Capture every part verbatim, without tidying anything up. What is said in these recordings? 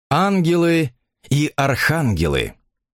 Ангелы и архангелы.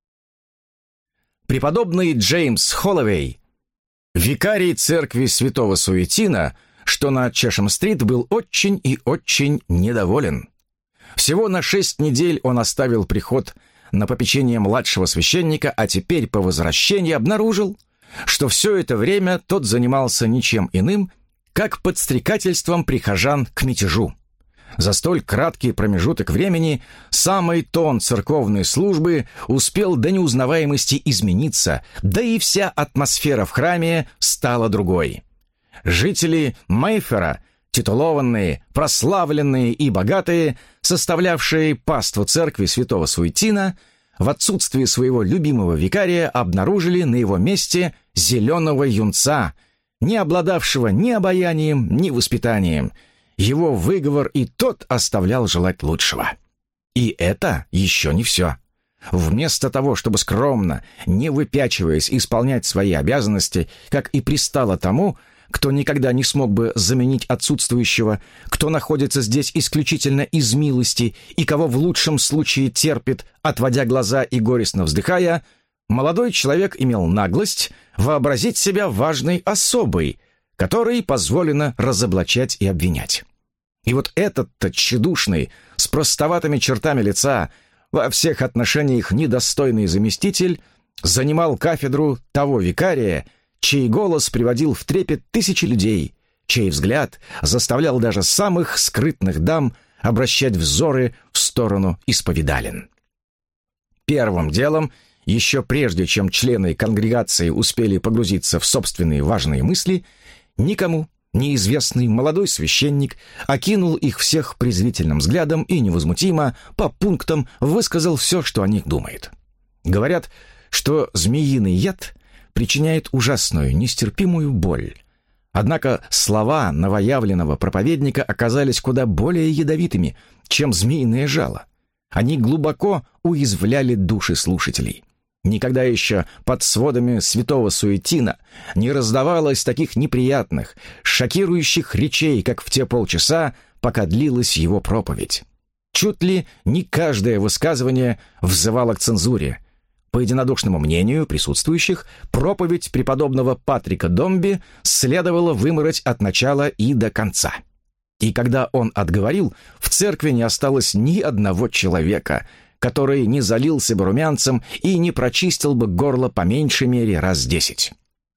Преподобный Джеймс Холловей, викарий церкви святого Суетина, что на Чешем-стрит, был очень и очень недоволен. Всего на шесть недель он оставил приход на попечение младшего священника, а теперь по возвращении обнаружил, что все это время тот занимался ничем иным, как подстрекательством прихожан к мятежу. За столь краткий промежуток времени самый тон церковной службы успел до неузнаваемости измениться, да и вся атмосфера в храме стала другой. Жители Мейфера, титулованные, прославленные и богатые, составлявшие паству церкви святого Суетина, в отсутствии своего любимого викария обнаружили на его месте зеленого юнца, не обладавшего ни обаянием, ни воспитанием. Его выговор и тот оставлял желать лучшего. И это еще не все. Вместо того, чтобы скромно, не выпячиваясь, исполнять свои обязанности, как и пристало тому, кто никогда не смог бы заменить отсутствующего, кто находится здесь исключительно из милости и кого в лучшем случае терпит, отводя глаза и горестно вздыхая, молодой человек имел наглость вообразить себя важной особой, которой позволено разоблачать и обвинять. И вот этот-то тщедушный, с простоватыми чертами лица, во всех отношениях недостойный заместитель, занимал кафедру того викария, чей голос приводил в трепет тысячи людей, чей взгляд заставлял даже самых скрытных дам обращать взоры в сторону исповедалин. Первым делом, еще прежде чем члены конгрегации успели погрузиться в собственные важные мысли, никому неизвестный молодой священник окинул их всех презрительным взглядом и невозмутимо по пунктам высказал все, что о них думает. Говорят, что змеиный яд причиняет ужасную, нестерпимую боль. Однако слова новоявленного проповедника оказались куда более ядовитыми, чем змеиное жало. Они глубоко уязвляли души слушателей. Никогда еще под сводами святого Суетина не раздавалось таких неприятных, шокирующих речей, как в те полчаса, пока длилась его проповедь. Чуть ли не каждое высказывание взывало к цензуре. По единодушному мнению присутствующих, проповедь преподобного Патрика Домби следовало вымороть от начала и до конца. И когда он отговорил, в церкви не осталось ни одного человека, который не залился бы румянцем и не прочистил бы горло по меньшей мере раз десять.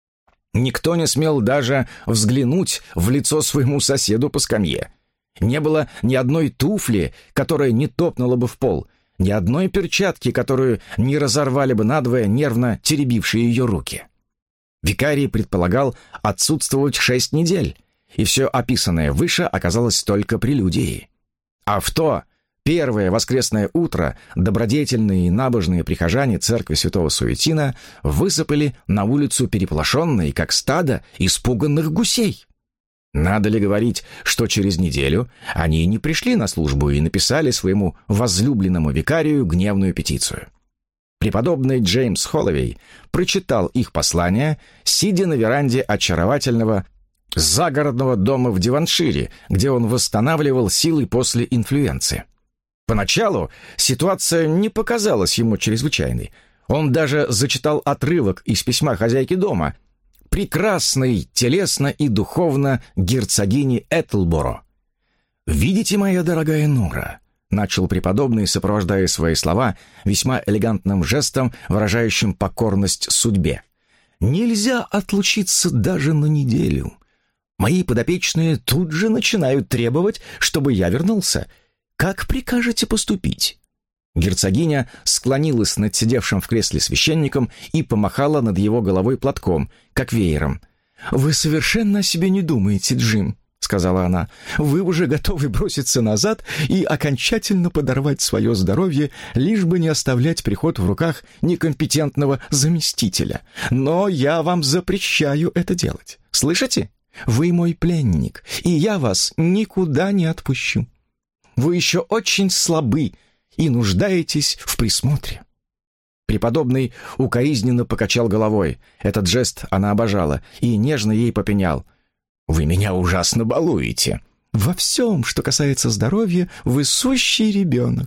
Никто не смел даже взглянуть в лицо своему соседу по скамье. Не было ни одной туфли, которая не топнула бы в пол, ни одной перчатки, которую не разорвали бы надвое нервно теребившие ее руки. Викарий предполагал отсутствовать шесть недель, и все описанное выше оказалось только прелюдией. А в то первое воскресное утро добродетельные и набожные прихожане церкви святого Суетина высыпали на улицу переполошенные, как стадо испуганных гусей. Надо ли говорить, что через неделю они не пришли на службу и написали своему возлюбленному викарию гневную петицию. Преподобный Джеймс Холловей прочитал их послание, сидя на веранде очаровательного загородного дома в Девоншире, где он восстанавливал силы после инфлюенции. Поначалу ситуация не показалась ему чрезвычайной. Он даже зачитал отрывок из письма хозяйки дома, прекрасной телесно и духовно герцогини Этлборо. «Видите, моя дорогая Нора», — начал преподобный, сопровождая свои слова весьма элегантным жестом, выражающим покорность судьбе, «нельзя отлучиться даже на неделю. Мои подопечные тут же начинают требовать, чтобы я вернулся. Как прикажете поступить?» Герцогиня склонилась над сидевшим в кресле священником и помахала над его головой платком, как веером. «Вы совершенно о себе не думаете, Джим», — сказала она. «Вы уже готовы броситься назад и окончательно подорвать свое здоровье, лишь бы не оставлять приход в руках некомпетентного заместителя. Но я вам запрещаю это делать. Слышите? Вы мой пленник, и я вас никуда не отпущу. Вы еще очень слабы и нуждаетесь в присмотре». Преподобный укоризненно покачал головой. Этот жест она обожала, и нежно ей попенял. «Вы меня ужасно балуете». «Во всем, что касается здоровья, вы сущий ребенок.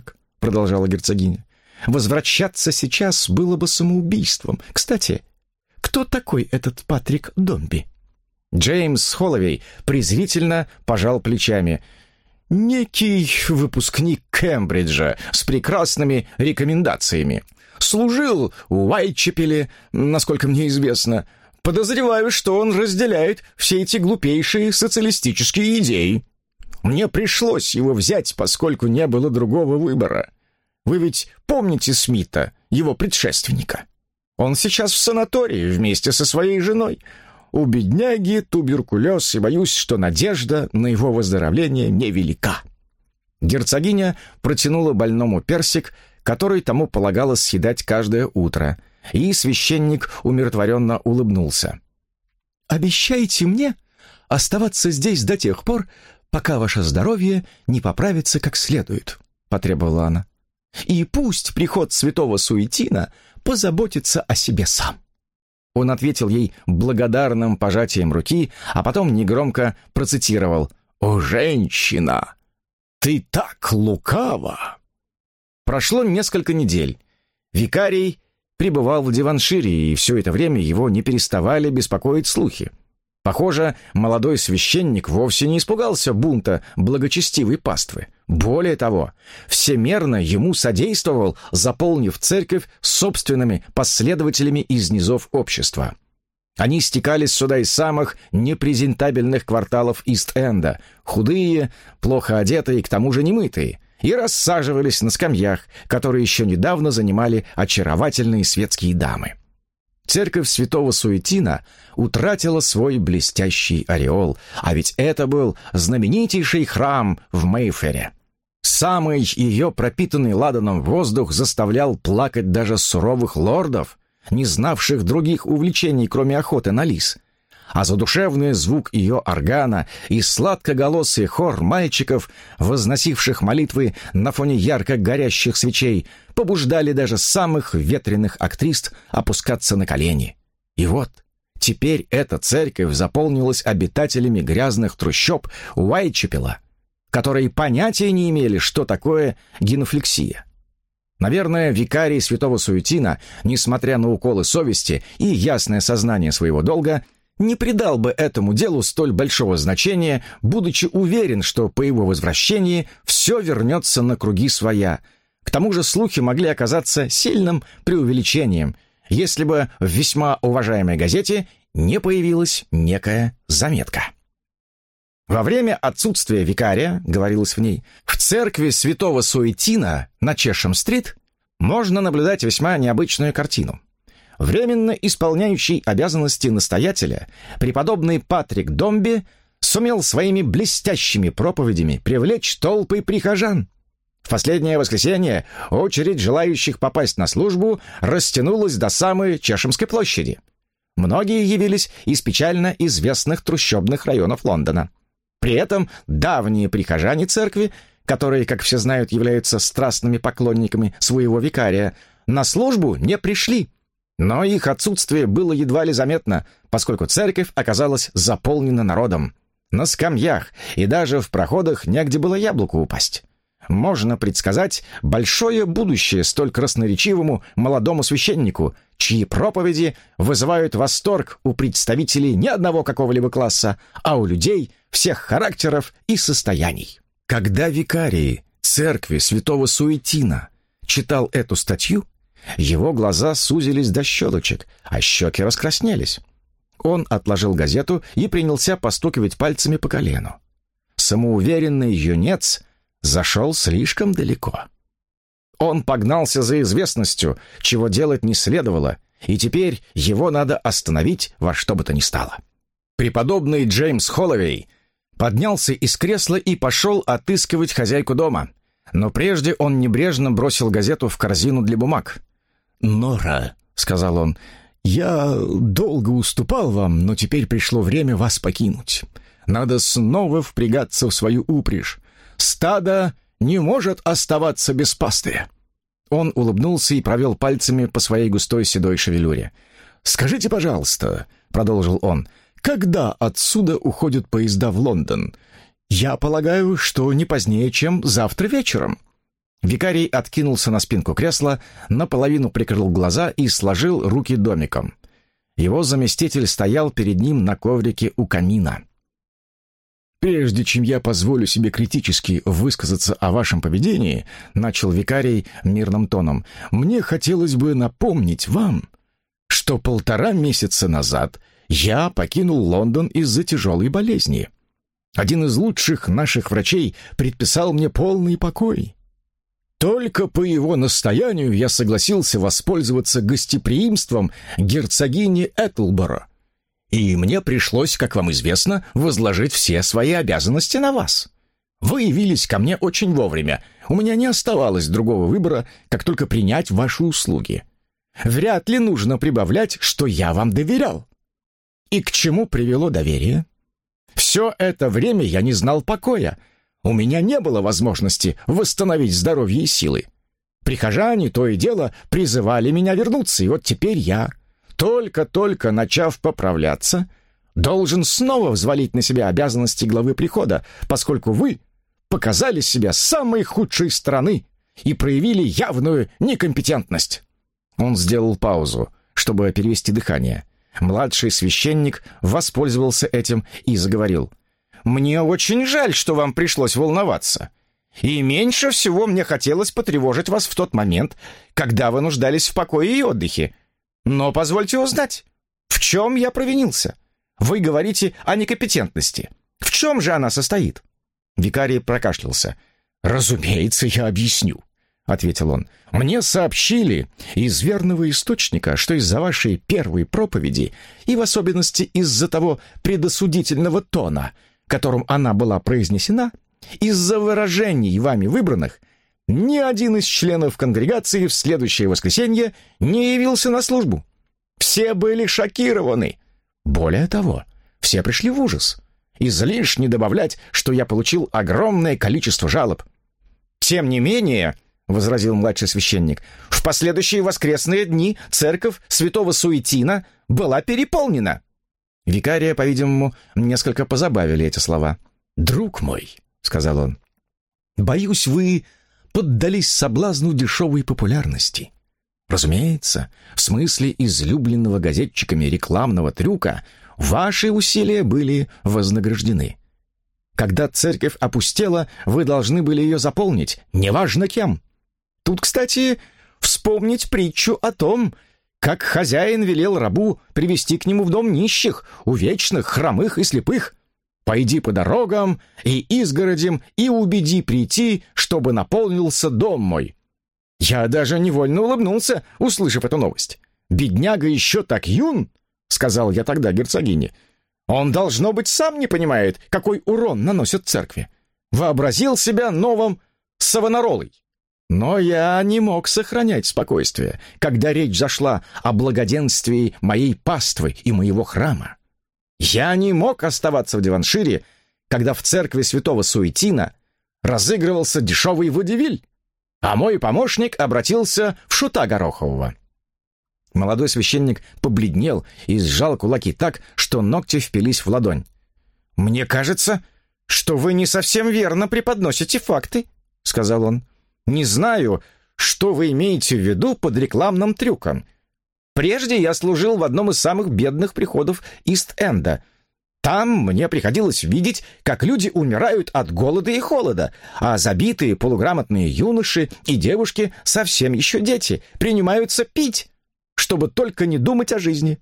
продолжала герцогиня. «Возвращаться сейчас было бы самоубийством. Кстати, кто такой этот Патрик Домби?» Джеймс Холловей презрительно пожал плечами. «Некий выпускник Кембриджа с прекрасными рекомендациями. Служил в Уайтчепеле, насколько мне известно. Подозреваю, что он разделяет все эти глупейшие социалистические идеи. Мне пришлось его взять, поскольку не было другого выбора. Вы ведь помните Смита, его предшественника? Он сейчас в санатории вместе со своей женой. У бедняги туберкулез, и боюсь, что надежда на его выздоровление невелика». Герцогиня протянула больному персик, который тому полагалось съедать каждое утро, и священник умиротворенно улыбнулся. «Обещайте мне оставаться здесь до тех пор, пока ваше здоровье не поправится как следует», — потребовала она. «И пусть приход святого Суетина позаботится о себе сам». Он ответил ей благодарным пожатием руки, а потом негромко процитировал: «О, женщина, ты так лукава!» Прошло несколько недель. Викарий пребывал в Диваншире, и все это время его не переставали беспокоить слухи. Похоже, молодой священник вовсе не испугался бунта благочестивой паствы. Более того, всемерно ему содействовал, заполнив церковь собственными последователями из низов общества. Они стекались сюда из самых непрезентабельных кварталов Ист-Энда, худые, плохо одетые и к тому же немытые, и рассаживались на скамьях, которые еще недавно занимали очаровательные светские дамы. Церковь святого Суетина утратила свой блестящий ореол, а ведь это был знаменитейший храм в Мейфере. Самый ее пропитанный ладаном воздух заставлял плакать даже суровых лордов, не знавших других увлечений, кроме охоты на лис. А задушевный звук ее органа и сладкоголосый хор мальчиков, возносивших молитвы на фоне ярко горящих свечей, побуждали даже самых ветреных актрис опускаться на колени. И вот теперь эта церковь заполнилась обитателями грязных трущоб Уайтчепела, которые понятия не имели, что такое генофлексия. Наверное, викарий святого Суетина, несмотря на уколы совести и ясное сознание своего долга, не придал бы этому делу столь большого значения, будучи уверен, что по его возвращении все вернется на круги своя. К тому же слухи могли оказаться сильным преувеличением, если бы в весьма уважаемой газете не появилась некая заметка. Во время отсутствия викария, говорилось в ней, в церкви святого Суетина на Чешем-стрит можно наблюдать весьма необычную картину. Временно исполняющий обязанности настоятеля, преподобный Патрик Домби, сумел своими блестящими проповедями привлечь толпы прихожан. В последнее воскресенье очередь желающих попасть на службу растянулась до самой Чешемской площади. Многие явились из печально известных трущобных районов Лондона. При этом давние прихожане церкви, которые, как все знают, являются страстными поклонниками своего викария, на службу не пришли. Но их отсутствие было едва ли заметно, поскольку церковь оказалась заполнена народом. На скамьях и даже в проходах негде было яблоку упасть. Можно предсказать большое будущее столь красноречивому молодому священнику, чьи проповеди вызывают восторг у представителей не одного какого-либо класса, а у людей всех характеров и состояний. Когда викарий церкви святого Суетина читал эту статью, его глаза сузились до щелочек, а щеки раскраснелись. Он отложил газету и принялся постукивать пальцами по колену. Самоуверенный юнец зашел слишком далеко. Он погнался за известностью, чего делать не следовало, и теперь его надо остановить во что бы то ни стало. Преподобный Джеймс Холловей поднялся из кресла и пошел отыскивать хозяйку дома, но прежде он небрежно бросил газету в корзину для бумаг. «Нора», — сказал он, — «я долго уступал вам, но теперь пришло время вас покинуть. Надо снова впрягаться в свою упряжь. Стадо не может оставаться без пастыря». Он улыбнулся и провел пальцами по своей густой седой шевелюре. «Скажите, пожалуйста», — продолжил он, — «когда отсюда уходят поезда в Лондон? Я полагаю, что не позднее, чем завтра вечером». Викарий откинулся на спинку кресла, наполовину прикрыл глаза и сложил руки домиком. Его заместитель стоял перед ним на коврике у камина. «Прежде чем я позволю себе критически высказаться о вашем поведении», начал викарий мирным тоном, «мне хотелось бы напомнить вам, что полтора месяца назад я покинул Лондон из-за тяжелой болезни. Один из лучших наших врачей предписал мне полный покой. Только по его настоянию я согласился воспользоваться гостеприимством герцогини Этлборо, и мне пришлось, как вам известно, возложить все свои обязанности на вас. Вы явились ко мне очень вовремя. У меня не оставалось другого выбора, как только принять ваши услуги. Вряд ли нужно прибавлять, что я вам доверял. И к чему привело доверие? Все это время я не знал покоя. У меня не было возможности восстановить здоровье и силы. Прихожане то и дело призывали меня вернуться, и вот теперь я, только-только начав поправляться, должен снова взвалить на себя обязанности главы прихода, поскольку вы показали себя с самой худшей стороны и проявили явную некомпетентность». Он сделал паузу, чтобы перевести дыхание. Младший священник воспользовался этим и заговорил. «Мне очень жаль, что вам пришлось волноваться. И меньше всего мне хотелось потревожить вас в тот момент, когда вы нуждались в покое и отдыхе. Но позвольте узнать, в чем я провинился? Вы говорите о некомпетентности. В чем же она состоит?» Викарий прокашлялся. «Разумеется, я объясню», — ответил он. «Мне сообщили из верного источника, что из-за вашей первой проповеди, и в особенности из-за того предосудительного тона, которым она была произнесена, из-за выражений вами выбранных, ни один из членов конгрегации в следующее воскресенье не явился на службу. Все были шокированы. Более того, все пришли в ужас. Излишне добавлять, что я получил огромное количество жалоб. Тем не менее, — возразил младший священник, — в последующие воскресные дни церковь святого Суетина была переполнена. Викария, по-видимому, несколько позабавили эти слова. «Друг мой», — сказал он, — «боюсь, вы поддались соблазну дешевой популярности. Разумеется, в смысле излюбленного газетчиками рекламного трюка ваши усилия были вознаграждены. Когда церковь опустела, вы должны были ее заполнить, неважно кем. Тут, кстати, вспомнить притчу о том, как хозяин велел рабу привести к нему в дом нищих, увечных, хромых и слепых. Пойди по дорогам и изгородям и убеди прийти, чтобы наполнился дом мой. Я даже невольно улыбнулся, услышав эту новость. Бедняга еще так юн, сказал я тогда герцогине. Он, должно быть, сам не понимает, какой урон наносит церкви. Вообразил себя новым Савонаролой. Но я не мог сохранять спокойствие, когда речь зашла о благоденствии моей паствы и моего храма. Я не мог оставаться в Деваншире, когда в церкви святого Суетина разыгрывался дешевый водевиль, а мой помощник обратился в шута Горохового. Молодой священник побледнел и сжал кулаки так, что ногти впились в ладонь. «Мне кажется, что вы не совсем верно преподносите факты», — сказал он. «Не знаю, что вы имеете в виду под рекламным трюком. Прежде я служил в одном из самых бедных приходов Ист-Энда. Там мне приходилось видеть, как люди умирают от голода и холода, а забитые полуграмотные юноши и девушки, совсем еще дети, принимаются пить, чтобы только не думать о жизни.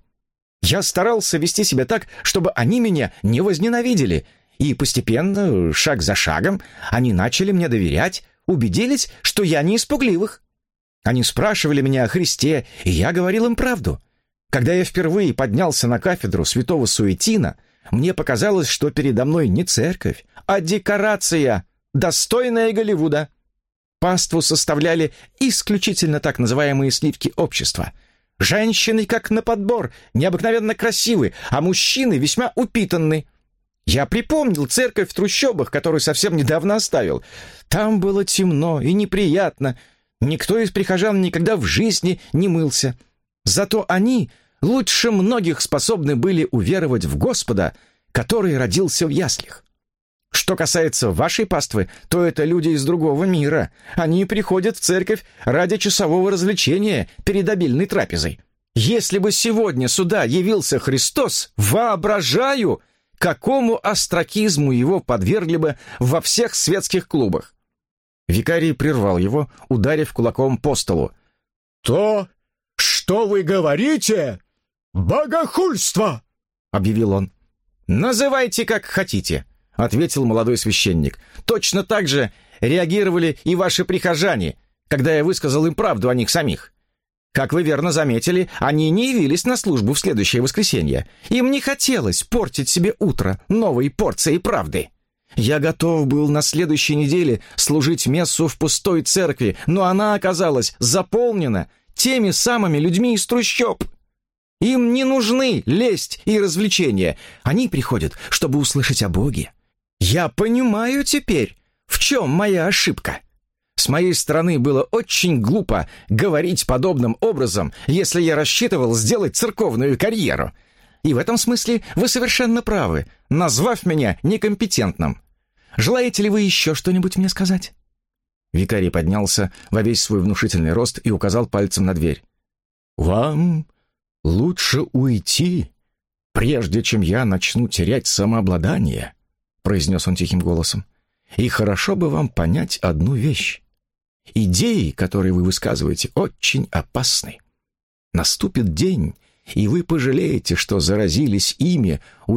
Я старался вести себя так, чтобы они меня не возненавидели, и постепенно, шаг за шагом, они начали мне доверять, убедились, что я не из пугливых. Они спрашивали меня о Христе, и я говорил им правду. Когда я впервые поднялся на кафедру святого Суетина, мне показалось, что передо мной не церковь, а декорация, достойная Голливуда. Паству составляли исключительно так называемые сливки общества. Женщины, как на подбор, необыкновенно красивы, а мужчины весьма упитанны. Я припомнил церковь в трущобах, которую совсем недавно оставил. Там было темно и неприятно. Никто из прихожан никогда в жизни не мылся. Зато они лучше многих способны были уверовать в Господа, который родился в яслях. Что касается вашей паствы, то это люди из другого мира. Они приходят в церковь ради часового развлечения перед обильной трапезой. Если бы сегодня сюда явился Христос, воображаю, какому остракизму его подвергли бы во всех светских клубах». Викарий прервал его, ударив кулаком по столу. «То, что вы говорите, богохульство!» — объявил он. «Называйте, как хотите», — ответил молодой священник. «Точно так же реагировали и ваши прихожане, когда я высказал им правду о них самих. Как вы верно заметили, они не явились на службу в следующее воскресенье. Им не хотелось портить себе утро новой порцией правды. Я готов был на следующей неделе служить мессу в пустой церкви, но она оказалась заполнена теми самыми людьми из трущоб. Им не нужны лесть и развлечения. Они приходят, чтобы услышать о Боге. Я понимаю теперь, в чем моя ошибка. С моей стороны было очень глупо говорить подобным образом, если я рассчитывал сделать церковную карьеру. И в этом смысле вы совершенно правы, назвав меня некомпетентным. Желаете ли вы еще что-нибудь мне сказать?» Викарий поднялся во весь свой внушительный рост и указал пальцем на дверь. «Вам лучше уйти, прежде чем я начну терять самообладание», — произнес он тихим голосом. «И хорошо бы вам понять одну вещь. Идеи, которые вы высказываете, очень опасны. Наступит день, и вы пожалеете, что заразились ими.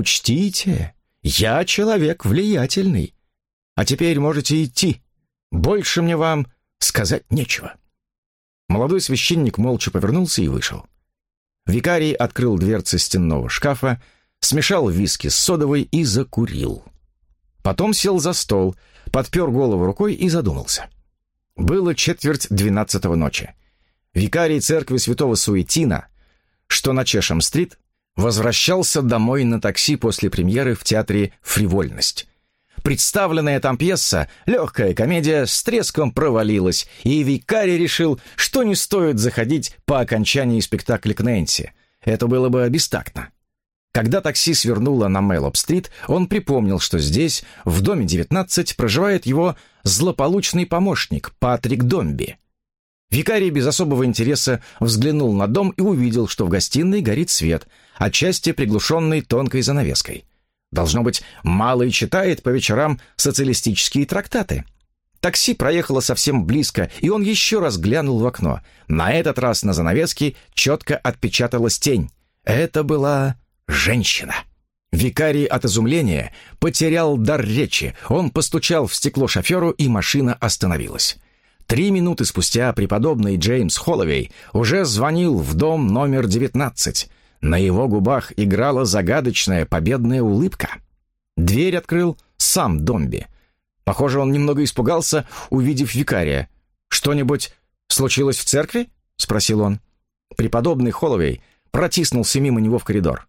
Учтите, я человек влиятельный. А теперь можете идти. Больше мне вам сказать нечего». Молодой священник молча повернулся и вышел. Викарий открыл дверцы стенного шкафа, смешал виски с содовой и закурил. Потом сел за стол, подпер голову рукой и задумался. Было четверть двенадцатого ночи. Викарий церкви святого Суетина, что на Чешем-стрит, возвращался домой на такси после премьеры в театре «Фривольность». Представленная там пьеса, легкая комедия, с треском провалилась, и викарий решил, что не стоит заходить по окончании спектакля к Нэнси. Это было бы бестактно. Когда такси свернуло на Мэллоп-стрит, он припомнил, что здесь, в доме девятнадцать, проживает его злополучный помощник Патрик Домби. Викарий без особого интереса взглянул на дом и увидел, что в гостиной горит свет, отчасти приглушенный тонкой занавеской. Должно быть, малый читает по вечерам социалистические трактаты. Такси проехало совсем близко, и он еще раз глянул в окно. На этот раз на занавеске четко отпечаталась тень. Это была женщина. Викарий от изумления потерял дар речи. Он постучал в стекло шоферу, и машина остановилась. Три минуты спустя преподобный Джеймс Холловей уже звонил в дом номер девятнадцать. На его губах играла загадочная победная улыбка. Дверь открыл сам Домби. Похоже, он немного испугался, увидев викария. «Что-нибудь случилось в церкви?» — спросил он. Преподобный Холловей протиснулся мимо него в коридор.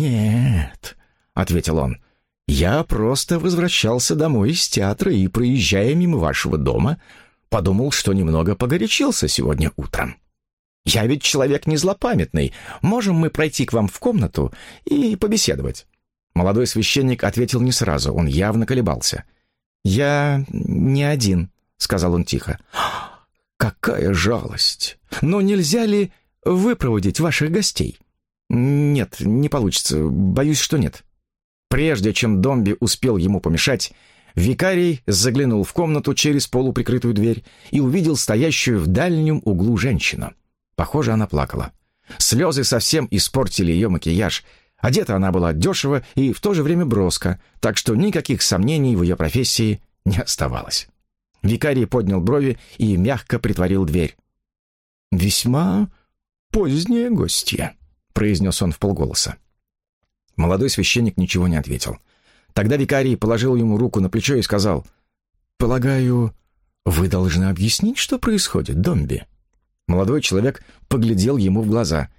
«Нет», — ответил он, — «я просто возвращался домой из театра и, проезжая мимо вашего дома, подумал, что немного погорячился сегодня утром. Я ведь человек не злопамятный. Можем мы пройти к вам в комнату и побеседовать?» Молодой священник ответил не сразу, он явно колебался. «Я не один», — сказал он тихо. «Какая жалость! Но нельзя ли выпроводить ваших гостей?» «Нет, не получится. Боюсь, что нет». Прежде чем Домби успел ему помешать, викарий заглянул в комнату через полуприкрытую дверь и увидел стоящую в дальнем углу женщину. Похоже, она плакала. Слезы совсем испортили ее макияж. Одета она была дешево и в то же время броско, так что никаких сомнений в ее профессии не оставалось. Викарий поднял брови и мягко притворил дверь. «Весьма позднее гостья», — произнес он вполголоса. Молодой священник ничего не ответил. Тогда викарий положил ему руку на плечо и сказал: «Полагаю, вы должны объяснить, что происходит, Домби». Молодой человек поглядел ему в глаза.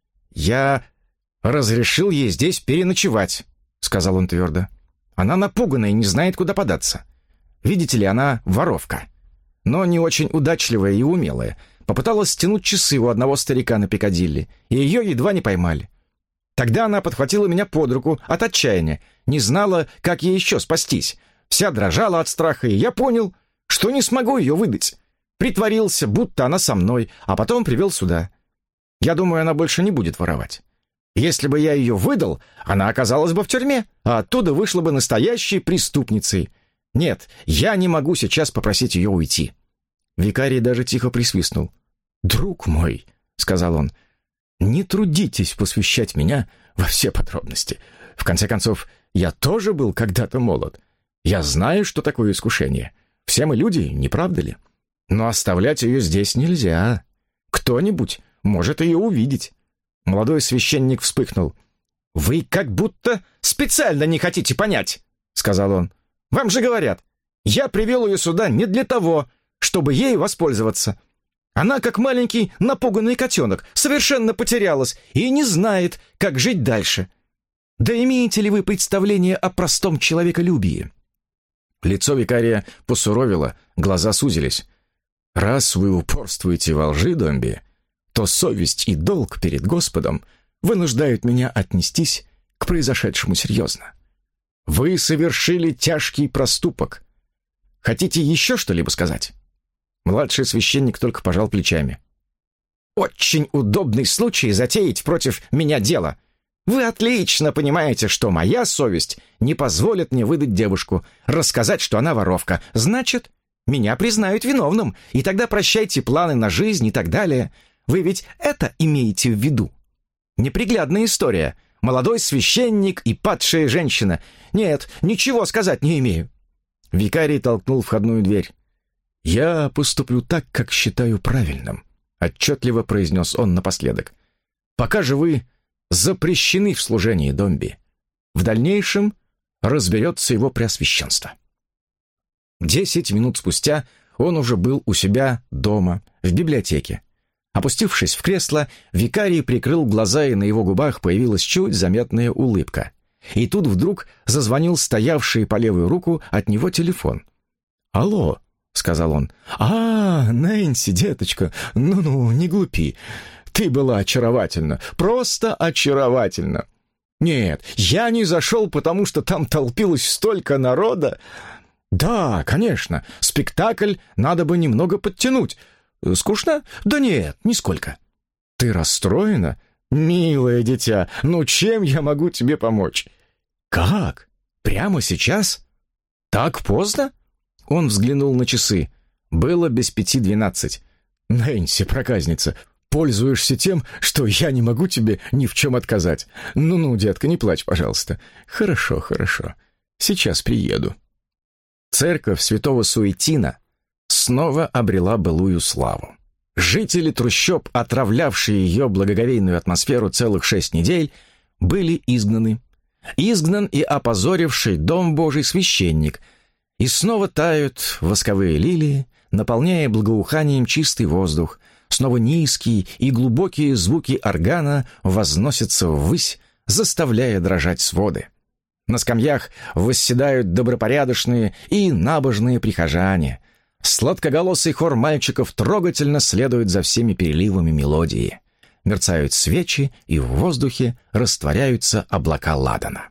«Я разрешил ей здесь переночевать», — сказал он твердо. «Она напугана и не знает, куда податься. Видите ли, она воровка, но не очень удачливая и умелая. Попыталась стянуть часы у одного старика на Пикадилли, и ее едва не поймали. Тогда она подхватила меня под руку от отчаяния, не знала, как ей еще спастись. вся дрожала от страха, и я понял, что не смогу ее выдать. Притворился, будто она со мной, а потом привел сюда. Я думаю, она больше не будет воровать. Если бы я ее выдал, она оказалась бы в тюрьме, а оттуда вышла бы настоящей преступницей. Нет, я не могу сейчас попросить ее уйти». Викарий даже тихо присвистнул. «Друг мой», — сказал он, — «не трудитесь посвящать меня во все подробности. В конце концов, я тоже был когда-то молод. Я знаю, что такое искушение. Все мы люди, не правда ли? Но оставлять ее здесь нельзя. Кто-нибудь может ее увидеть». Молодой священник вспыхнул. «Вы как будто специально не хотите понять», — сказал он. «Вам же говорят, я привел ее сюда не для того, чтобы ею воспользоваться. Она, как маленький напуганный котенок, совершенно потерялась и не знает, как жить дальше. Да имеете ли вы представление о простом человеколюбии?» Лицо викария посуровило, глаза сузились. «Раз вы упорствуете во лжи, Домби, то совесть и долг перед Господом вынуждают меня отнестись к произошедшему серьезно. Вы совершили тяжкий проступок. Хотите еще что-либо сказать?» Младший священник только пожал плечами. «Очень удобный случай затеять против меня дело. Вы отлично понимаете, что моя совесть не позволит мне выдать девушку, рассказать, что она воровка. Значит, меня признают виновным, и тогда прощайте планы на жизнь и так далее. Вы ведь это имеете в виду? Неприглядная история. Молодой священник и падшая женщина. Нет, ничего сказать не имею». Викарий толкнул входную дверь. «Я поступлю так, как считаю правильным», — отчетливо произнес он напоследок. «Пока же вы запрещены в служении Домби. В дальнейшем разберется его преосвященство». Десять минут спустя он уже был у себя дома, в библиотеке. Опустившись в кресло, викарий прикрыл глаза, и на его губах появилась чуть заметная улыбка. И тут вдруг зазвонил стоявший по левую руку от него телефон. «Алло», — сказал он. «А, Нэнси, деточка, ну-ну, не глупи. Ты была очаровательна, просто очаровательна. Нет, я не зашел, потому что там толпилось столько народа. Да, конечно, спектакль надо бы немного подтянуть. Скучно? Да нет, нисколько. Ты расстроена? Милое дитя, ну чем я могу тебе помочь?» «Как? Прямо сейчас? Так поздно?» Он взглянул на часы. Было без пяти двенадцать. «Нэнси, проказница, пользуешься тем, что я не могу тебе ни в чем отказать. Ну-ну, детка, не плачь, пожалуйста. Хорошо, хорошо. Сейчас приеду». Церковь святого Суетина снова обрела былую славу. Жители трущоб, отравлявшие ее благоговейную атмосферу целых шесть недель, были изгнаны. Изгнан и опозоривший дом Божий священник. И снова тают восковые лилии, наполняя благоуханием чистый воздух. Снова низкие и глубокие звуки органа возносятся ввысь, заставляя дрожать своды. На скамьях восседают добропорядочные и набожные прихожане. Сладкоголосый хор мальчиков трогательно следует за всеми переливами мелодии. Мерцают свечи, и в воздухе растворяются облака ладана.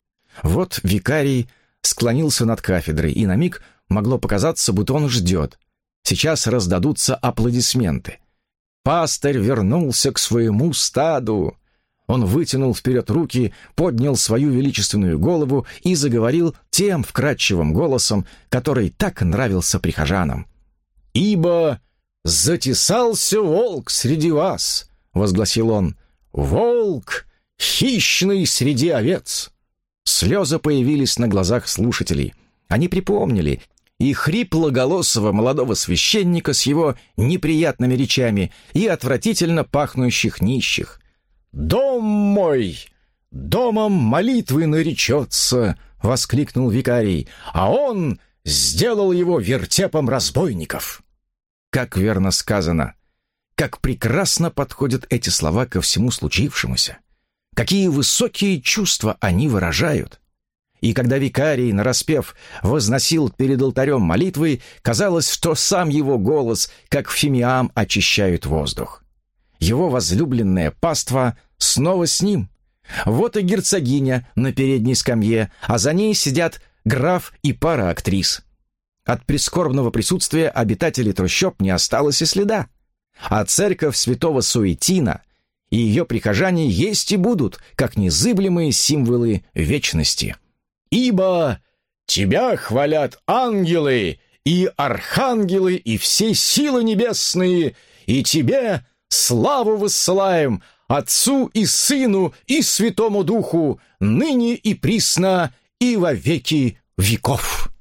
Вот викарий склонился над кафедрой, и на миг могло показаться, будто он ждет. Сейчас раздадутся аплодисменты. Пастырь вернулся к своему стаду. Он вытянул вперед руки, поднял свою величественную голову и заговорил тем вкрадчивым голосом, который так нравился прихожанам. «Ибо затесался волк среди вас», — возгласил он, — «волк, хищный среди овец». Слезы появились на глазах слушателей. Они припомнили и хриплоголосого молодого священника с его неприятными речами, и отвратительно пахнущих нищих. «Дом мой домом молитвы наречется», — воскликнул викарий, «а он сделал его вертепом разбойников». Как верно сказано, как прекрасно подходят эти слова ко всему случившемуся. Какие высокие чувства они выражают. И когда викарий, нараспев, возносил перед алтарем молитвы, казалось, что сам его голос, как фимиам, очищает воздух. Его возлюбленная паства снова с ним. Вот и герцогиня на передней скамье, а за ней сидят граф и пара актрис. От прискорбного присутствия обитателей трущоб не осталось и следа. А церковь святого Суетина и ее прихожане есть и будут, как незыблемые символы вечности. «Ибо тебя хвалят ангелы и архангелы и все силы небесные, и тебе славу воссылаем, Отцу и Сыну и Святому Духу, ныне и присно и во веки веков».